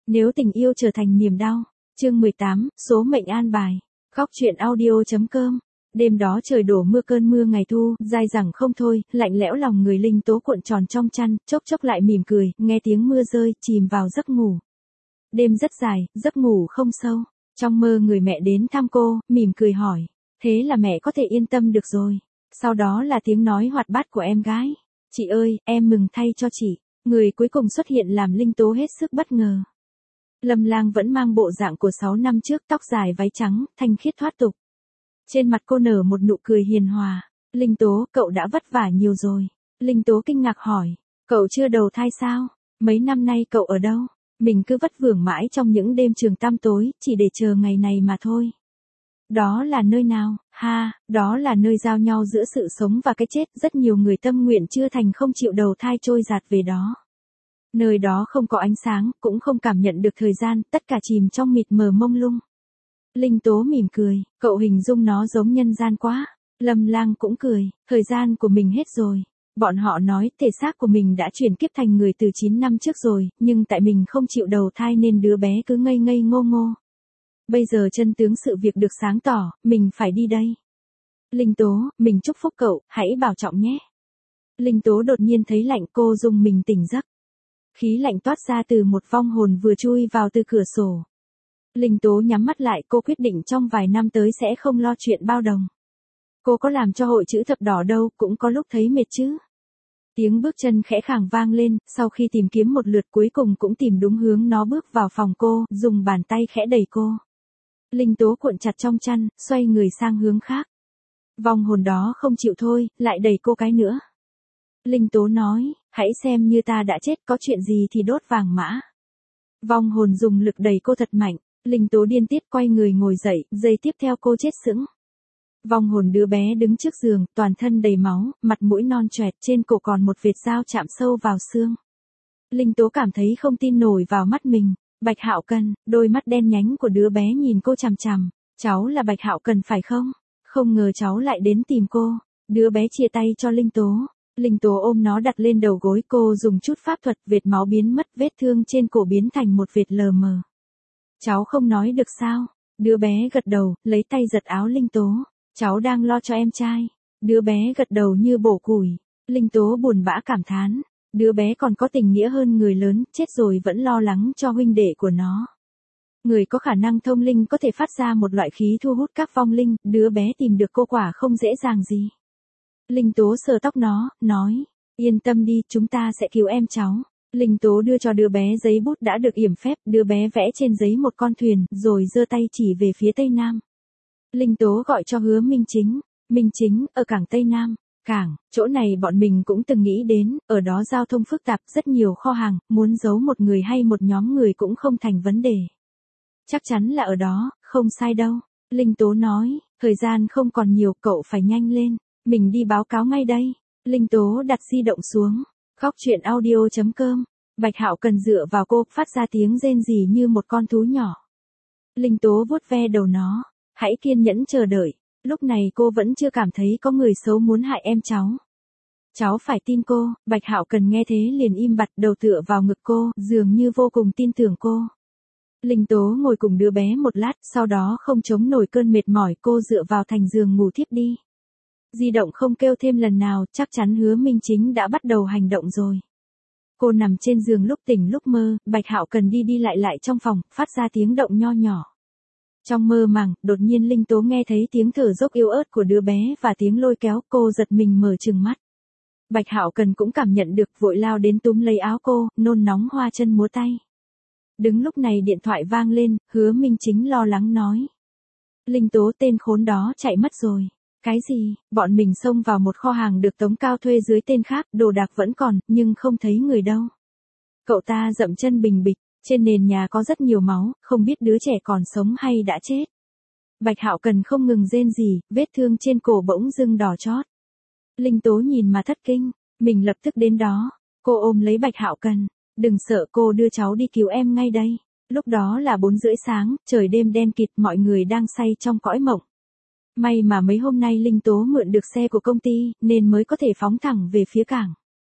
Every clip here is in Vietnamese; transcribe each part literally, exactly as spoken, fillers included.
Nếu tình yêu trở thành niềm đau. Chương mười tám, số mệnh an bài. Khóc chuyện audio.com. Đêm đó trời đổ mưa, cơn mưa ngày thu, dai dẳng không thôi, lạnh lẽo lòng người. Linh Tố cuộn tròn trong chăn, chốc chốc lại mỉm cười, nghe tiếng mưa rơi, chìm vào giấc ngủ. Đêm rất dài, giấc ngủ không sâu. Trong mơ người mẹ đến thăm cô, mỉm cười hỏi. Thế là mẹ có thể yên tâm được rồi. Sau đó là tiếng nói hoạt bát của em gái. Chị ơi, em mừng thay cho chị. Người cuối cùng xuất hiện làm Linh Tố hết sức bất ngờ. Lâm Lang vẫn mang bộ dạng của sáu năm trước, tóc dài váy trắng, thanh khiết thoát tục. Trên mặt cô nở một nụ cười hiền hòa. Linh Tố, cậu đã vất vả nhiều rồi. Linh Tố kinh ngạc hỏi. Cậu chưa đầu thai sao? Mấy năm nay cậu ở đâu? Mình cứ vất vưởng mãi trong những đêm trường tăm tối, chỉ để chờ ngày này mà thôi. Đó là nơi nào? Ha, đó là nơi giao nhau giữa sự sống và cái chết. Rất nhiều người tâm nguyện chưa thành không chịu đầu thai trôi dạt về đó. Nơi đó không có ánh sáng, cũng không cảm nhận được thời gian, tất cả chìm trong mịt mờ mông lung. Linh Tố mỉm cười, cậu hình dung nó giống nhân gian quá. Lâm Lang cũng cười, thời gian của mình hết rồi. Bọn họ nói thể xác của mình đã chuyển kiếp thành người từ chín năm trước rồi, nhưng tại mình không chịu đầu thai nên đứa bé cứ ngây ngây ngô ngô. Bây giờ chân tướng sự việc được sáng tỏ, mình phải đi đây. Linh Tố, mình chúc phúc cậu, hãy bảo trọng nhé. Linh Tố đột nhiên thấy lạnh, cô rùng mình tỉnh giấc. Khí lạnh toát ra từ một vong hồn vừa chui vào từ cửa sổ. Linh Tố nhắm mắt lại, cô quyết định trong vài năm tới sẽ không lo chuyện bao đồng. Cô có làm cho hội chữ thập đỏ đâu, cũng có lúc thấy mệt chứ. Tiếng bước chân khẽ khàng vang lên, sau khi tìm kiếm một lượt cuối cùng cũng tìm đúng hướng, nó bước vào phòng cô, dùng bàn tay khẽ đẩy cô. Linh Tố cuộn chặt trong chăn, xoay người sang hướng khác. Vong hồn đó không chịu thôi, lại đẩy cô cái nữa. Linh Tố nói, hãy xem như ta đã chết, có chuyện gì thì đốt vàng mã. Vong hồn dùng lực đẩy cô thật mạnh, Linh Tố điên tiết quay người ngồi dậy, giây tiếp theo cô chết sững. Vong hồn đứa bé đứng trước giường, toàn thân đầy máu, mặt mũi non choẹt, trên cổ còn một vệt dao chạm sâu vào xương. Linh Tố cảm thấy không tin nổi vào mắt mình. Bạch Hạo Cần, đôi mắt đen nhánh của đứa bé nhìn cô chằm chằm. Cháu là Bạch Hạo Cần phải không? Không ngờ cháu lại đến tìm cô. Đứa bé chia tay cho Linh Tố. Linh Tố ôm nó đặt lên đầu gối, cô dùng chút pháp thuật, vệt máu biến mất, vết thương trên cổ biến thành một vệt lờ mờ. Cháu không nói được sao? Đứa bé gật đầu, lấy tay giật áo Linh Tố. Cháu đang lo cho em trai. Đứa bé gật đầu như bổ củi. Linh Tố buồn bã cảm thán. Đứa bé còn có tình nghĩa hơn người lớn, chết rồi vẫn lo lắng cho huynh đệ của nó. Người có khả năng thông linh có thể phát ra một loại khí thu hút các vong linh, đứa bé tìm được cô quả không dễ dàng gì. Linh Tố sờ tóc nó, nói, yên tâm đi, chúng ta sẽ cứu em cháu. Linh Tố đưa cho đứa bé giấy bút đã được yểm phép, đứa bé vẽ trên giấy một con thuyền, rồi giơ tay chỉ về phía tây nam. Linh Tố gọi cho Hứa Minh Chính. Minh Chính, ở cảng Tây Nam. Cảng, chỗ này bọn mình cũng từng nghĩ đến, ở đó giao thông phức tạp, rất nhiều kho hàng, muốn giấu một người hay một nhóm người cũng không thành vấn đề. Chắc chắn là ở đó, không sai đâu. Linh Tố nói, thời gian không còn nhiều, cậu phải nhanh lên, mình đi báo cáo ngay đây. Linh Tố đặt di động xuống, khóc chuyện audio.com. Bạch Hạo Cần dựa vào cô, phát ra tiếng rên rỉ như một con thú nhỏ. Linh Tố vuốt ve đầu nó, hãy kiên nhẫn chờ đợi. Lúc này cô vẫn chưa cảm thấy có người xấu muốn hại em cháu. Cháu phải tin cô. Bạch Hạo Cần nghe thế liền im bặt, đầu tựa vào ngực cô, dường như vô cùng tin tưởng cô. Linh Tố ngồi cùng đứa bé một lát, sau đó không chống nổi cơn mệt mỏi, cô dựa vào thành giường ngủ thiếp đi. Di động không kêu thêm lần nào, chắc chắn Hứa Minh Chính đã bắt đầu hành động rồi. Cô nằm trên giường lúc tỉnh lúc mơ, Bạch Hạo Cần đi đi lại lại trong phòng, phát ra tiếng động nho nhỏ. Trong mơ màng, đột nhiên Linh Tố nghe thấy tiếng thở dốc yếu ớt của đứa bé và tiếng lôi kéo, cô giật mình mở trừng mắt. Bạch Hạo Cần cũng cảm nhận được, vội lao đến túm lấy áo cô, nôn nóng hoa chân múa tay. Đứng lúc này điện thoại vang lên, Hứa Minh Chính lo lắng nói. Linh Tố, tên khốn đó chạy mất rồi. Cái gì? Bọn mình xông vào một kho hàng được Tống Cao thuê dưới tên khác, đồ đạc vẫn còn, nhưng không thấy người đâu. Cậu ta dậm chân bình bịch. Trên nền nhà có rất nhiều máu, không biết đứa trẻ còn sống hay đã chết. Bạch Hạo Cần không ngừng rên rỉ, vết thương trên cổ bỗng dưng đỏ chót. Linh Tố nhìn mà thất kinh, mình lập tức đến đó. Cô ôm lấy Bạch Hạo Cần, đừng sợ, cô đưa cháu đi cứu em ngay đây. Lúc đó là bốn rưỡi sáng, trời đêm đen kịt, mọi người đang say trong cõi mộng. May mà mấy hôm nay Linh Tố mượn được xe của công ty, nên mới có thể phóng thẳng về phía cảng.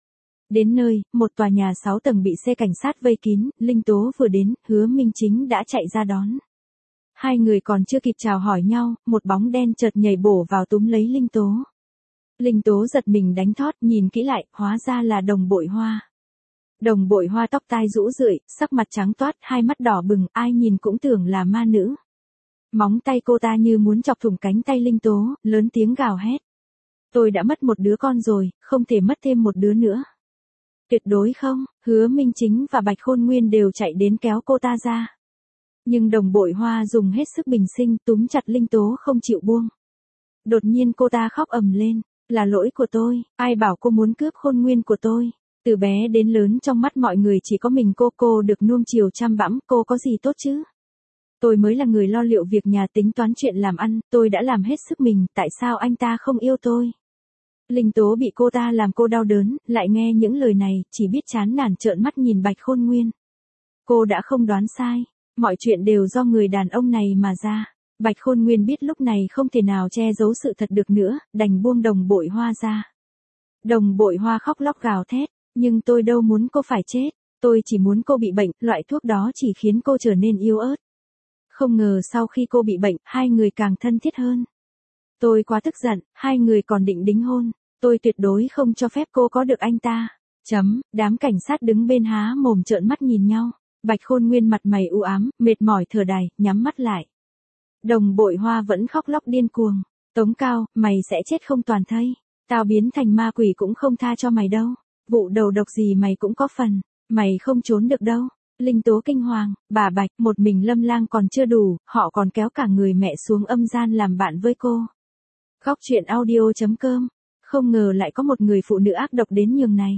Đến nơi, một tòa nhà sáu tầng bị xe cảnh sát vây kín, Linh Tố vừa đến, Hứa Minh Chính đã chạy ra đón. Hai người còn chưa kịp chào hỏi nhau, một bóng đen chợt nhảy bổ vào túm lấy Linh Tố. Linh Tố giật mình đánh thót, nhìn kỹ lại, hóa ra là Đồng Bội Hoa. Đồng Bội Hoa tóc tai rũ rượi, sắc mặt trắng toát, hai mắt đỏ bừng, ai nhìn cũng tưởng là ma nữ. Móng tay cô ta như muốn chọc thủng cánh tay Linh Tố, lớn tiếng gào hét. Tôi đã mất một đứa con rồi, không thể mất thêm một đứa nữa. Tuyệt đối không, Hứa Minh Chính và Bạch Khôn Nguyên đều chạy đến kéo cô ta ra. Nhưng Đồng Bội Hoa dùng hết sức bình sinh túm chặt Linh Tố không chịu buông. Đột nhiên cô ta khóc ầm lên, là lỗi của tôi, ai bảo cô muốn cướp Khôn Nguyên của tôi. Từ bé đến lớn trong mắt mọi người chỉ có mình cô cô được nuông chiều chăm bẵm, cô có gì tốt chứ? Tôi mới là người lo liệu việc nhà tính toán chuyện làm ăn, tôi đã làm hết sức mình, tại sao anh ta không yêu tôi? Linh Tố bị cô ta làm cô đau đớn, lại nghe những lời này, chỉ biết chán nản trợn mắt nhìn Bạch Khôn Nguyên. Cô đã không đoán sai, mọi chuyện đều do người đàn ông này mà ra. Bạch Khôn Nguyên biết lúc này không thể nào che giấu sự thật được nữa, đành buông Đồng Bội Hoa ra. Đồng Bội Hoa khóc lóc gào thét, nhưng tôi đâu muốn cô phải chết, tôi chỉ muốn cô bị bệnh, loại thuốc đó chỉ khiến cô trở nên yếu ớt. Không ngờ sau khi cô bị bệnh, hai người càng thân thiết hơn. Tôi quá tức giận, hai người còn định đính hôn, tôi tuyệt đối không cho phép cô có được anh ta. Chấm, đám cảnh sát đứng bên há mồm trợn mắt nhìn nhau, Bạch Khôn Nguyên mặt mày u ám, mệt mỏi thở đài, nhắm mắt lại. Đồng Bội Hoa vẫn khóc lóc điên cuồng, Tống Cao, mày sẽ chết không toàn thây, tao biến thành ma quỷ cũng không tha cho mày đâu, vụ đầu độc gì mày cũng có phần, mày không trốn được đâu. Linh Tố kinh hoàng, bà Bạch, một mình Lâm Lang còn chưa đủ, họ còn kéo cả người mẹ xuống âm gian làm bạn với cô. Góc truyện audio chấm com, không ngờ lại có một người phụ nữ ác độc đến nhường này.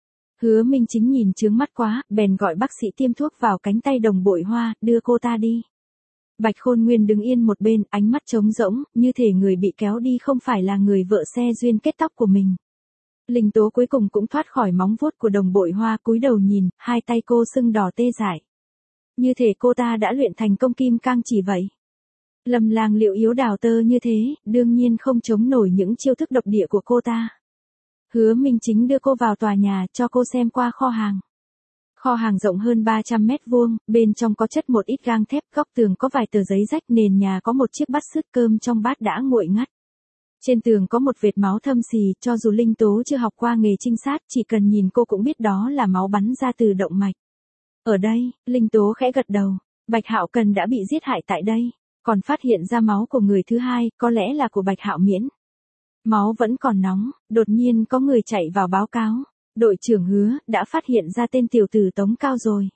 Hứa Minh Chính nhìn chướng mắt quá, bèn gọi bác sĩ tiêm thuốc vào cánh tay Đồng Bội Hoa, đưa cô ta đi. Bạch Khôn Nguyên đứng yên một bên, ánh mắt trống rỗng, như thể người bị kéo đi không phải là người vợ xe duyên kết tóc của mình. Linh Tố cuối cùng cũng thoát khỏi móng vuốt của Đồng Bội Hoa, cúi đầu nhìn, hai tay cô sưng đỏ tê dại. Như thể cô ta đã luyện thành công kim cang chỉ vậy. Lâm Lang liệu yếu đào tơ như thế, đương nhiên không chống nổi những chiêu thức độc địa của cô ta. Hứa Minh Chính đưa cô vào tòa nhà, cho cô xem qua kho hàng. Kho hàng rộng hơn ba trăm mét vuông, bên trong có chất một ít gang thép, góc tường có vài tờ giấy rách, nền nhà có một chiếc bát sứt cơm trong bát đã nguội ngắt. Trên tường có một vệt máu thâm xì, cho dù Linh Tố chưa học qua nghề trinh sát, chỉ cần nhìn cô cũng biết đó là máu bắn ra từ động mạch. Ở đây, Linh Tố khẽ gật đầu, Bạch Hạo Cần đã bị giết hại tại đây, còn phát hiện ra máu của người thứ hai, có lẽ là của Bạch Hạo Miễn. Máu vẫn còn nóng, đột nhiên có người chạy vào báo cáo, đội trưởng Hứa đã phát hiện ra tên tiểu tử Tống Cao rồi.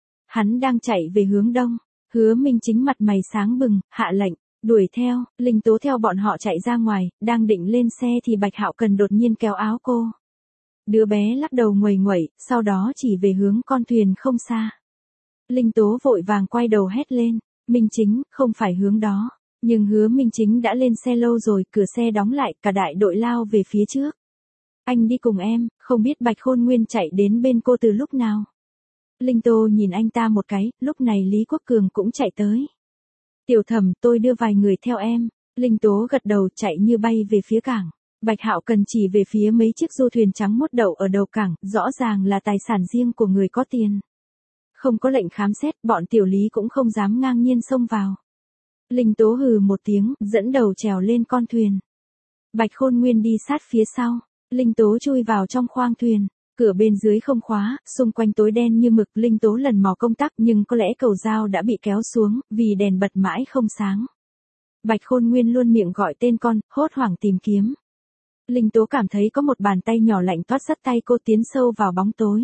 Hắn đang chạy về hướng đông, Hứa Minh Chính mặt mày sáng bừng, hạ lệnh. Đuổi theo, Linh Tố theo bọn họ chạy ra ngoài, đang định lên xe thì Bạch Hạo Cần đột nhiên kéo áo cô. Đứa bé lắc đầu nguầy nguẩy, sau đó chỉ về hướng con thuyền không xa. Linh Tố vội vàng quay đầu hét lên, Minh Chính, không phải hướng đó. Nhưng Hứa Minh Chính đã lên xe lâu rồi, cửa xe đóng lại, cả đại đội lao về phía trước. Anh đi cùng em, không biết Bạch Khôn Nguyên chạy đến bên cô từ lúc nào. Linh Tố nhìn anh ta một cái, lúc này Lý Quốc Cường cũng chạy tới. Tiểu Thẩm, tôi đưa vài người theo em. Linh Tố gật đầu chạy như bay về phía cảng. Bạch Hạo Cần chỉ về phía mấy chiếc du thuyền trắng mốt đậu ở đầu cảng, rõ ràng là tài sản riêng của người có tiền. Không có lệnh khám xét, bọn tiểu Lý cũng không dám ngang nhiên xông vào. Linh Tố hừ một tiếng, dẫn đầu trèo lên con thuyền. Bạch Khôn Nguyên đi sát phía sau. Linh Tố chui vào trong khoang thuyền. Cửa bên dưới không khóa, xung quanh tối đen như mực. Linh Tố lần mò công tắc nhưng có lẽ cầu dao đã bị kéo xuống, vì đèn bật mãi không sáng. Bạch Khôn Nguyên luôn miệng gọi tên con, hốt hoảng tìm kiếm. Linh Tố cảm thấy có một bàn tay nhỏ lạnh toát dắt tay cô tiến sâu vào bóng tối.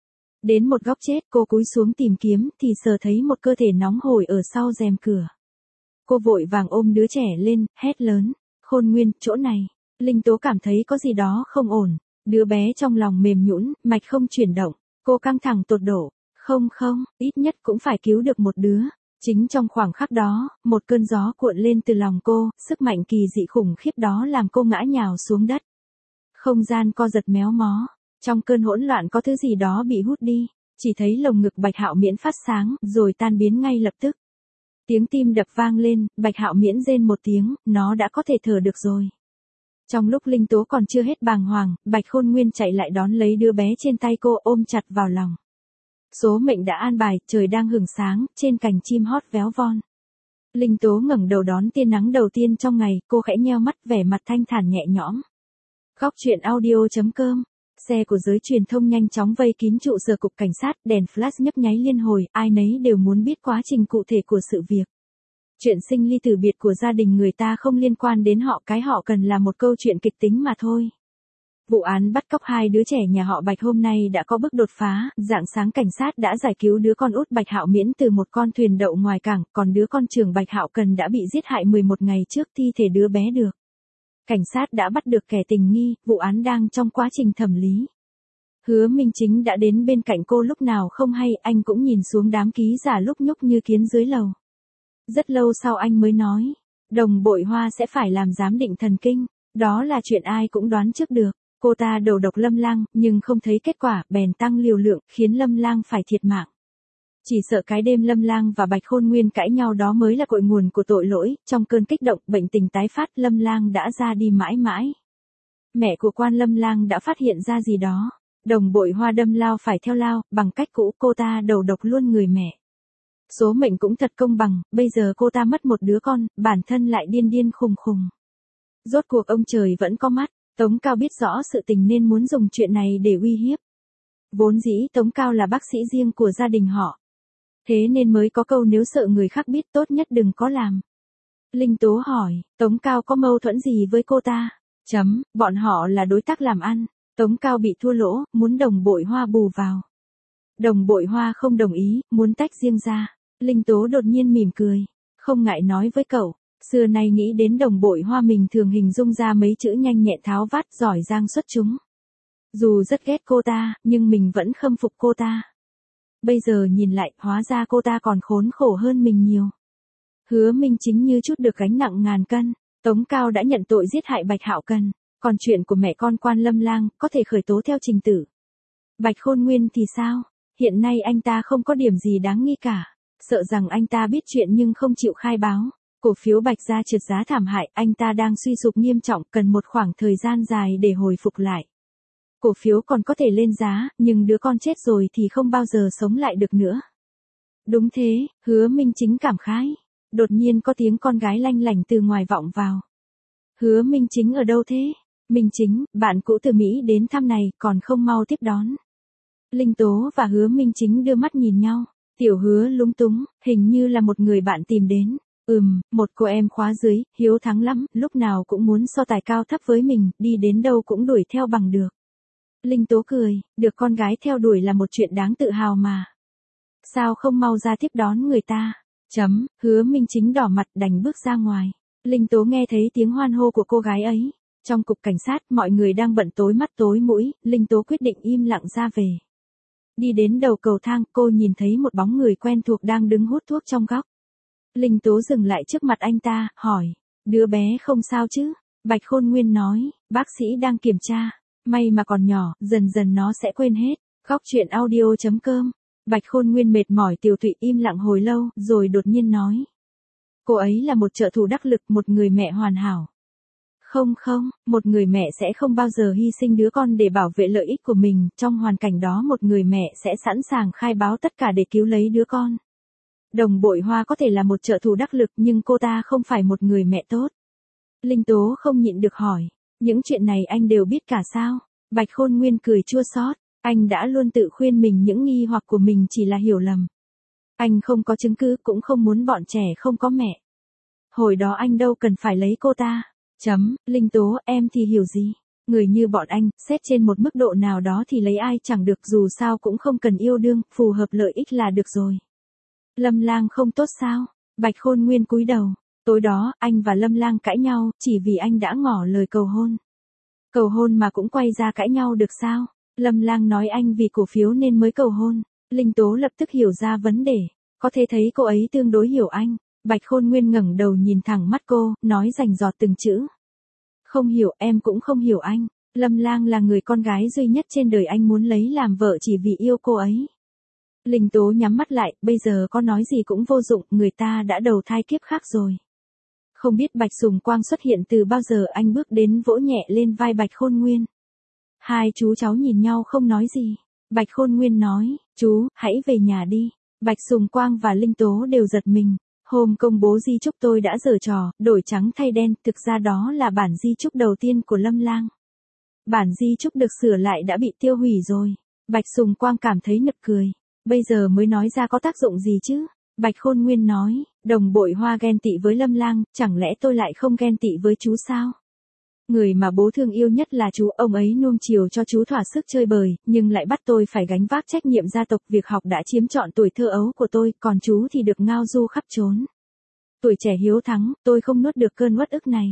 Đến một góc chết, cô cúi xuống tìm kiếm thì sờ thấy một cơ thể nóng hổi ở sau rèm cửa. Cô vội vàng ôm đứa trẻ lên, hét lớn, Khôn Nguyên, chỗ này. Linh Tố cảm thấy có gì đó không ổn. Đứa bé trong lòng mềm nhũn, mạch không chuyển động, cô căng thẳng tột độ, không không, ít nhất cũng phải cứu được một đứa. Chính trong khoảng khắc đó, một cơn gió cuộn lên từ lòng cô, sức mạnh kỳ dị khủng khiếp đó làm cô ngã nhào xuống đất. Không gian co giật méo mó, trong cơn hỗn loạn có thứ gì đó bị hút đi, chỉ thấy lồng ngực Bạch Hạo Miễn phát sáng, rồi tan biến ngay lập tức. Tiếng tim đập vang lên, Bạch Hạo Miễn rên một tiếng, nó đã có thể thở được rồi. Trong lúc Linh Tố còn chưa hết bàng hoàng, Bạch Khôn Nguyên chạy lại đón lấy đứa bé trên tay cô ôm chặt vào lòng. Số mệnh đã an bài, trời đang hửng sáng, trên cành chim hót véo von. Linh Tố ngẩng đầu đón tia nắng đầu tiên trong ngày, cô khẽ nheo mắt vẻ mặt thanh thản nhẹ nhõm. Góc truyện audio chấm com. Xe của giới truyền thông nhanh chóng vây kín trụ sở cục cảnh sát, đèn flash nhấp nháy liên hồi, ai nấy đều muốn biết quá trình cụ thể của sự việc. Chuyện sinh ly tử biệt của gia đình người ta không liên quan đến họ, cái họ cần là một câu chuyện kịch tính mà thôi. Vụ án bắt cóc hai đứa trẻ nhà họ Bạch hôm nay đã có bước đột phá, rạng sáng cảnh sát đã giải cứu đứa con út Bạch Hạo Miễn từ một con thuyền đậu ngoài cảng, còn đứa con trưởng Bạch Hạo Cần đã bị giết hại mười một ngày trước, thi thể đứa bé được. Cảnh sát đã bắt được kẻ tình nghi, vụ án đang trong quá trình thẩm lý. Hứa Minh Chính đã đến bên cạnh cô lúc nào không hay, anh cũng nhìn xuống đám ký giả lúc nhúc như kiến dưới lầu. Rất lâu sau anh mới nói, Đồng Bội Hoa sẽ phải làm giám định thần kinh, đó là chuyện ai cũng đoán trước được. Cô ta đầu độc Lâm Lang, nhưng không thấy kết quả, bèn tăng liều lượng, khiến Lâm Lang phải thiệt mạng. Chỉ sợ cái đêm Lâm Lang và Bạch Khôn Nguyên cãi nhau đó mới là cội nguồn của tội lỗi, trong cơn kích động, bệnh tình tái phát, Lâm Lang đã ra đi mãi mãi. Mẹ của quan Lâm Lang đã phát hiện ra gì đó, Đồng Bội Hoa đâm lao phải theo lao, bằng cách cũ cô ta đầu độc luôn người mẹ. Số mệnh cũng thật công bằng, bây giờ cô ta mất một đứa con, bản thân lại điên điên khùng khùng. Rốt cuộc ông trời vẫn có mắt. Tống Cao biết rõ sự tình nên muốn dùng chuyện này để uy hiếp. Vốn dĩ Tống Cao là bác sĩ riêng của gia đình họ. Thế nên mới có câu nếu sợ người khác biết tốt nhất đừng có làm. Linh Tố hỏi, Tống Cao có mâu thuẫn gì với cô ta? Chấm, bọn họ là đối tác làm ăn. Tống Cao bị thua lỗ, muốn Đồng Bội Hoa bù vào. Đồng Bội Hoa không đồng ý, muốn tách riêng ra. Linh Tố đột nhiên mỉm cười, không ngại nói với cậu. Xưa nay nghĩ đến Đồng Bội Hoa mình thường hình dung ra mấy chữ nhanh nhẹn tháo vát giỏi giang xuất chúng. Dù rất ghét cô ta, nhưng mình vẫn khâm phục cô ta. Bây giờ nhìn lại, hóa ra cô ta còn khốn khổ hơn mình nhiều. Hứa Minh Chính như chút được gánh nặng ngàn cân. Tống Cao đã nhận tội giết hại Bạch Hạo Cần. Còn chuyện của mẹ con quan Lâm Lang, có thể khởi tố theo trình tự. Bạch Khôn Nguyên thì sao? Hiện nay anh ta không có điểm gì đáng nghi cả. Sợ rằng anh ta biết chuyện nhưng không chịu khai báo. Cổ phiếu Bạch gia trượt giá thảm hại, anh ta đang suy sụp nghiêm trọng, cần một khoảng thời gian dài để hồi phục lại. Cổ phiếu còn có thể lên giá, nhưng đứa con chết rồi thì không bao giờ sống lại được nữa. Đúng thế, Hứa Minh Chính cảm khái. Đột nhiên có tiếng con gái lanh lảnh từ ngoài vọng vào. Hứa Minh Chính ở đâu thế? Minh Chính, bạn cũ từ Mỹ đến thăm này, còn không mau tiếp đón. Linh Tố và Hứa Minh Chính đưa mắt nhìn nhau. Tiểu Hứa lúng túng, hình như là một người bạn tìm đến. Ừm, một cô em khóa dưới, hiếu thắng lắm, lúc nào cũng muốn so tài cao thấp với mình, đi đến đâu cũng đuổi theo bằng được. Linh Tố cười, được con gái theo đuổi là một chuyện đáng tự hào mà. Sao không mau ra tiếp đón người ta? Chấm, Hứa Minh Chính đỏ mặt đành bước ra ngoài. Linh Tố nghe thấy tiếng hoan hô của cô gái ấy. Trong cục cảnh sát, mọi người đang bận tối mắt tối mũi, Linh Tố quyết định im lặng ra về. Đi đến đầu cầu thang, cô nhìn thấy một bóng người quen thuộc đang đứng hút thuốc trong góc. Linh Tố dừng lại trước mặt anh ta, hỏi, đứa bé không sao chứ? Bạch Khôn Nguyên nói, bác sĩ đang kiểm tra, may mà còn nhỏ, dần dần nó sẽ quên hết. Góc truyện audio chấm com. Bạch Khôn Nguyên mệt mỏi tiều tụy im lặng hồi lâu, rồi đột nhiên nói. Cô ấy là một trợ thủ đắc lực, một người mẹ hoàn hảo. Không không, một người mẹ sẽ không bao giờ hy sinh đứa con để bảo vệ lợi ích của mình, trong hoàn cảnh đó một người mẹ sẽ sẵn sàng khai báo tất cả để cứu lấy đứa con. Đồng Bội Hoa có thể là một trợ thủ đắc lực nhưng cô ta không phải một người mẹ tốt. Linh Tố không nhịn được hỏi, những chuyện này anh đều biết cả sao? Bạch Khôn Nguyên cười chua xót, anh đã luôn tự khuyên mình những nghi hoặc của mình chỉ là hiểu lầm. Anh không có chứng cứ cũng không muốn bọn trẻ không có mẹ. Hồi đó anh đâu cần phải lấy cô ta. Chấm, Linh Tố, em thì hiểu gì? Người như bọn anh, xét trên một mức độ nào đó thì lấy ai chẳng được, dù sao cũng không cần yêu đương, phù hợp lợi ích là được rồi. Lâm Lang không tốt sao? Bạch Khôn Nguyên cúi đầu. Tối đó, anh và Lâm Lang cãi nhau, chỉ vì anh đã ngỏ lời cầu hôn. Cầu hôn mà cũng quay ra cãi nhau được sao? Lâm Lang nói anh vì cổ phiếu nên mới cầu hôn. Linh Tố lập tức hiểu ra vấn đề. Có thể thấy cô ấy tương đối hiểu anh. Bạch Khôn Nguyên ngẩng đầu nhìn thẳng mắt cô, nói rành rọt từng chữ. Không hiểu, em cũng không hiểu anh. Lâm Lang là người con gái duy nhất trên đời anh muốn lấy làm vợ chỉ vì yêu cô ấy. Linh Tố nhắm mắt lại, bây giờ có nói gì cũng vô dụng, người ta đã đầu thai kiếp khác rồi. Không biết Bạch Sùng Quang xuất hiện từ bao giờ, anh bước đến vỗ nhẹ lên vai Bạch Khôn Nguyên. Hai chú cháu nhìn nhau không nói gì. Bạch Khôn Nguyên nói, chú, hãy về nhà đi. Bạch Sùng Quang và Linh Tố đều giật mình. Hôm công bố di chúc tôi đã giở trò, đổi trắng thay đen, thực ra đó là bản di chúc đầu tiên của Lâm Lang. Bản di chúc được sửa lại đã bị tiêu hủy rồi. Bạch Sùng Quang cảm thấy nực cười. Bây giờ mới nói ra có tác dụng gì chứ? Bạch Khôn Nguyên nói, đồng bội Hoa ghen tị với Lâm Lang, chẳng lẽ tôi lại không ghen tị với chú sao? Người mà bố thương yêu nhất là chú, ông ấy nuông chiều cho chú thỏa sức chơi bời, nhưng lại bắt tôi phải gánh vác trách nhiệm gia tộc, việc học đã chiếm trọn tuổi thơ ấu của tôi, còn chú thì được ngao du khắp trốn. Tuổi trẻ hiếu thắng, tôi không nuốt được cơn uất ức này.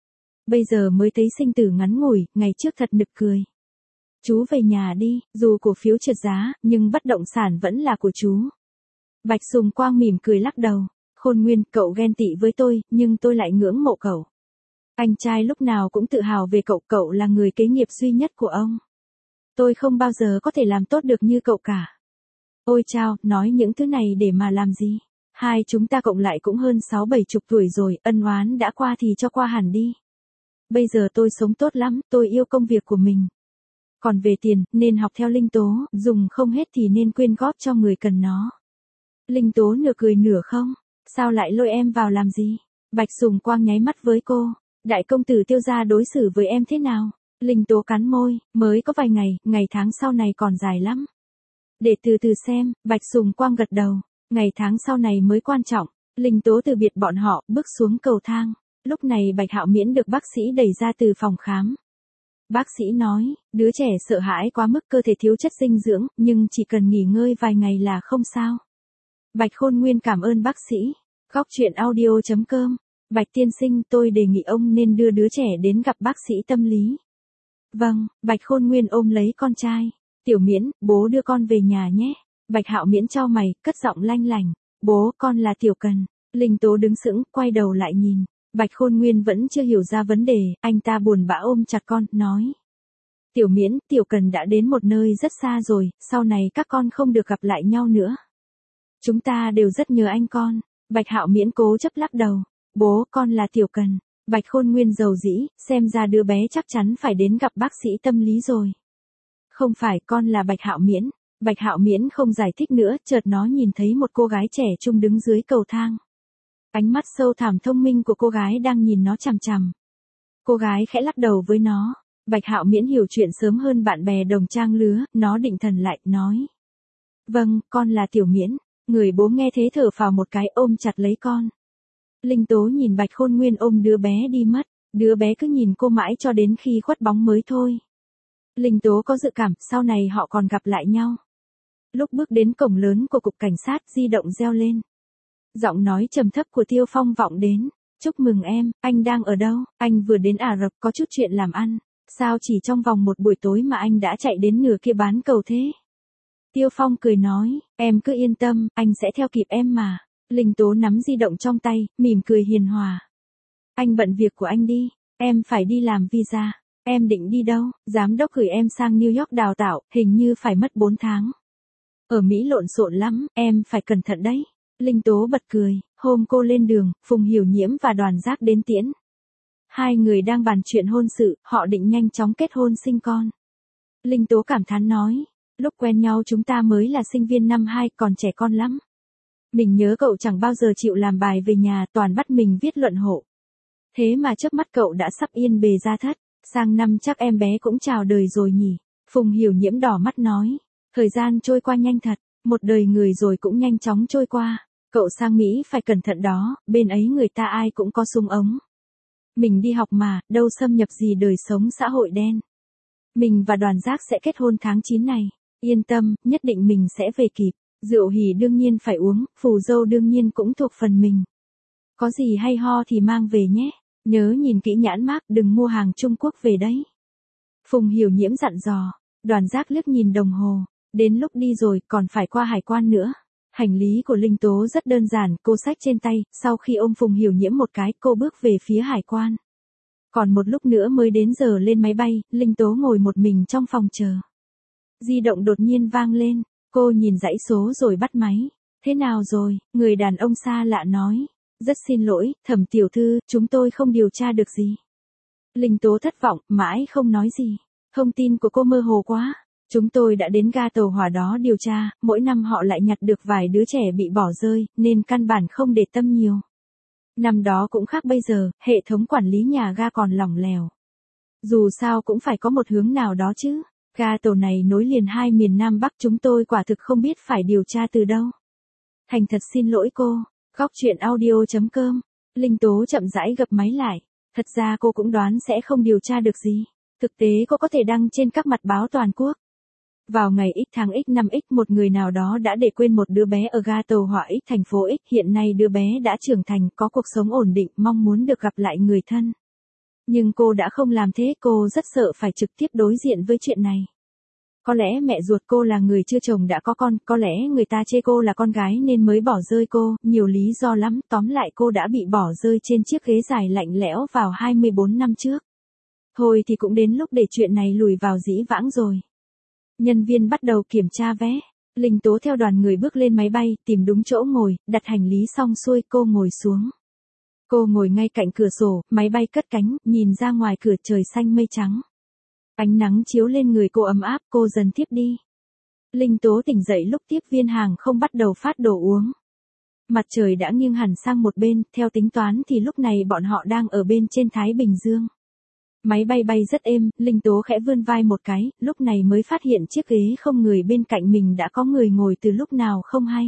Bây giờ mới thấy sinh tử ngắn ngủi, ngày trước thật nực cười. Chú về nhà đi, dù cổ phiếu trượt giá, nhưng bất động sản vẫn là của chú. Bạch Sùng Quang mỉm cười lắc đầu. Khôn Nguyên, cậu ghen tị với tôi, nhưng tôi lại ngưỡng mộ cậu. Anh trai lúc nào cũng tự hào về cậu, cậu là người kế nghiệp duy nhất của ông. Tôi không bao giờ có thể làm tốt được như cậu cả. Ôi chao, nói những thứ này để mà làm gì? Hai chúng ta cộng lại cũng hơn sáu bảy chục tuổi rồi, ân oán đã qua thì cho qua hẳn đi. Bây giờ tôi sống tốt lắm, tôi yêu công việc của mình. Còn về tiền, nên học theo Linh Tố, dùng không hết thì nên quyên góp cho người cần nó. Linh Tố nửa cười nửa không, sao lại lôi em vào làm gì? Bạch Sùng Quang nháy mắt với cô, đại công tử Tiêu gia đối xử với em thế nào? Linh Tố cắn môi, mới có vài ngày, ngày tháng sau này còn dài lắm. Để từ từ xem, Bạch Sùng Quang gật đầu, ngày tháng sau này mới quan trọng. Linh Tố từ biệt bọn họ, bước xuống cầu thang. Lúc này Bạch Hạo Miễn được bác sĩ đẩy ra từ phòng khám. Bác sĩ nói, đứa trẻ sợ hãi quá mức, cơ thể thiếu chất dinh dưỡng, nhưng chỉ cần nghỉ ngơi vài ngày là không sao. Bạch Khôn Nguyên cảm ơn bác sĩ. Góc truyện audio chấm com. Bạch tiên sinh, tôi đề nghị ông nên đưa đứa trẻ đến gặp bác sĩ tâm lý. Vâng, Bạch Khôn Nguyên ôm lấy con trai. Tiểu Miễn, bố đưa con về nhà nhé. Bạch Hạo Miễn chau mày, cất giọng lanh lành. Bố, con là Tiểu Cần. Linh Tố đứng sững, quay đầu lại nhìn. Bạch Khôn Nguyên vẫn chưa hiểu ra vấn đề, anh ta buồn bã ôm chặt con, nói. Tiểu Miễn, Tiểu Cần đã đến một nơi rất xa rồi, sau này các con không được gặp lại nhau nữa. Chúng ta đều rất nhớ anh con. Bạch Hạo Miễn cố chấp lắc đầu. Bố, con là Tiểu Cần. Bạch Khôn Nguyên giàu dĩ, xem ra đứa bé chắc chắn phải đến gặp bác sĩ tâm lý rồi. Không phải, con là Bạch Hạo Miễn. Bạch Hạo Miễn không giải thích nữa, chợt nó nhìn thấy một cô gái trẻ trung đứng dưới cầu thang. Ánh mắt sâu thẳm thông minh của cô gái đang nhìn nó chằm chằm. Cô gái khẽ lắc đầu với nó. Bạch Hạo Miễn hiểu chuyện sớm hơn bạn bè đồng trang lứa, nó định thần lại, nói. Vâng, con là Tiểu Miễn. Người bố nghe thế thở phào một cái, ôm chặt lấy con. Linh Tố nhìn Bạch Khôn Nguyên ôm đứa bé đi mất, đứa bé cứ nhìn cô mãi cho đến khi khuất bóng mới thôi. Linh Tố có dự cảm, sau này họ còn gặp lại nhau. Lúc bước đến cổng lớn của cục cảnh sát, di động reo lên. Giọng nói trầm thấp của Tiêu Phong vọng đến. Chúc mừng em, anh đang ở đâu? Anh vừa đến Ả Rập có chút chuyện làm ăn. Sao chỉ trong vòng một buổi tối mà anh đã chạy đến nửa kia bán cầu thế? Tiêu Phong cười nói, em cứ yên tâm, anh sẽ theo kịp em mà. Linh Tố nắm di động trong tay, mỉm cười hiền hòa. Anh bận việc của anh đi, em phải đi làm visa. Em định đi đâu? Giám đốc gửi em sang New York đào tạo, hình như phải mất bốn tháng. Ở Mỹ lộn xộn lắm, em phải cẩn thận đấy. Linh Tố bật cười, hôm cô lên đường, Phùng Hiểu Nhiễm và Đoàn Giác đến tiễn. Hai người đang bàn chuyện hôn sự, họ định nhanh chóng kết hôn sinh con. Linh Tố cảm thán nói, lúc quen nhau chúng ta mới là sinh viên năm hai, còn trẻ con lắm. Mình nhớ cậu chẳng bao giờ chịu làm bài về nhà, toàn bắt mình viết luận hộ. Thế mà trước mắt cậu đã sắp yên bề gia thất, sang năm chắc em bé cũng chào đời rồi nhỉ. Phùng Hiểu Nhiễm đỏ mắt nói, thời gian trôi qua nhanh thật, một đời người rồi cũng nhanh chóng trôi qua. Cậu sang Mỹ phải cẩn thận đó, bên ấy người ta ai cũng có súng ống. Mình đi học mà, đâu xâm nhập gì đời sống xã hội đen. Mình và Đoàn Giác sẽ kết hôn tháng chín này, yên tâm, nhất định mình sẽ về kịp. Rượu hỉ đương nhiên phải uống, phù dâu đương nhiên cũng thuộc phần mình. Có gì hay ho thì mang về nhé, nhớ nhìn kỹ nhãn mác, đừng mua hàng Trung Quốc về đấy. Phùng Hiểu Nhiễm dặn dò. Đoàn Giác liếc nhìn đồng hồ, đến lúc đi rồi, còn phải qua hải quan nữa. Hành lý của Linh Tố rất đơn giản, cô xách trên tay, sau khi ôm Phùng Hiểu Nhiễm một cái, cô bước về phía hải quan. Còn một lúc nữa mới đến giờ lên máy bay, Linh Tố ngồi một mình trong phòng chờ. Di động đột nhiên vang lên, cô nhìn dãy số rồi bắt máy. Thế nào rồi? Người đàn ông xa lạ nói. Rất xin lỗi, Thẩm tiểu thư, chúng tôi không điều tra được gì. Linh Tố thất vọng, mãi không nói gì. Thông tin của cô mơ hồ quá. Chúng tôi đã đến ga tàu hỏa đó điều tra, mỗi năm họ lại nhặt được vài đứa trẻ bị bỏ rơi, nên căn bản không để tâm nhiều. Năm đó cũng khác bây giờ, hệ thống quản lý nhà ga còn lỏng lẻo. Dù sao cũng phải có một hướng nào đó chứ. Ga tàu này nối liền hai miền Nam Bắc, chúng tôi quả thực không biết phải điều tra từ đâu. Thành thật xin lỗi cô. Góc chuyện audio chấm com. Linh Tố chậm rãi gập máy lại. Thật ra cô cũng đoán sẽ không điều tra được gì. Thực tế cô có thể đăng trên các mặt báo toàn quốc. Vào ngày X tháng X năm X, một người nào đó đã để quên một đứa bé ở ga tàu hỏa X thành phố X. Hiện nay đứa bé đã trưởng thành, có cuộc sống ổn định, mong muốn được gặp lại người thân. Nhưng cô đã không làm thế, cô rất sợ phải trực tiếp đối diện với chuyện này. Có lẽ mẹ ruột cô là người chưa chồng đã có con, có lẽ người ta chê cô là con gái nên mới bỏ rơi cô, nhiều lý do lắm, tóm lại cô đã bị bỏ rơi trên chiếc ghế dài lạnh lẽo vào hai mươi bốn năm trước. Thôi thì cũng đến lúc để chuyện này lùi vào dĩ vãng rồi. Nhân viên bắt đầu kiểm tra vé. Linh Tố theo đoàn người bước lên máy bay, tìm đúng chỗ ngồi, đặt hành lý xong xuôi cô ngồi xuống. Cô ngồi ngay cạnh cửa sổ, máy bay cất cánh, nhìn ra ngoài cửa trời xanh mây trắng. Ánh nắng chiếu lên người cô ấm áp, cô dần thiếp đi. Linh Tố tỉnh dậy lúc tiếp viên hàng không bắt đầu phát đồ uống. Mặt trời đã nghiêng hẳn sang một bên, theo tính toán thì lúc này bọn họ đang ở bên trên Thái Bình Dương. Máy bay bay rất êm, Linh Tố khẽ vươn vai một cái, lúc này mới phát hiện chiếc ghế không người bên cạnh mình đã có người ngồi từ lúc nào không hay.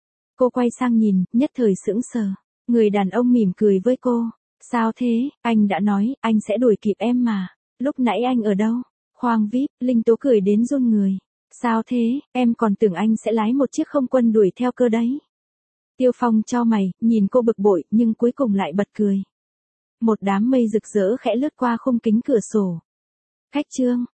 Cô quay sang nhìn, nhất thời sững sờ. Người đàn ông mỉm cười với cô. Sao thế, anh đã nói, anh sẽ đuổi kịp em mà. Lúc nãy anh ở đâu? Khoang vi ai pi, Linh Tố cười đến run người. Sao thế, em còn tưởng anh sẽ lái một chiếc không quân đuổi theo cơ đấy. Tiêu Phong chau mày, nhìn cô bực bội, nhưng cuối cùng lại bật cười. Một đám mây rực rỡ khẽ lướt qua khung kính cửa sổ. Khách Trương,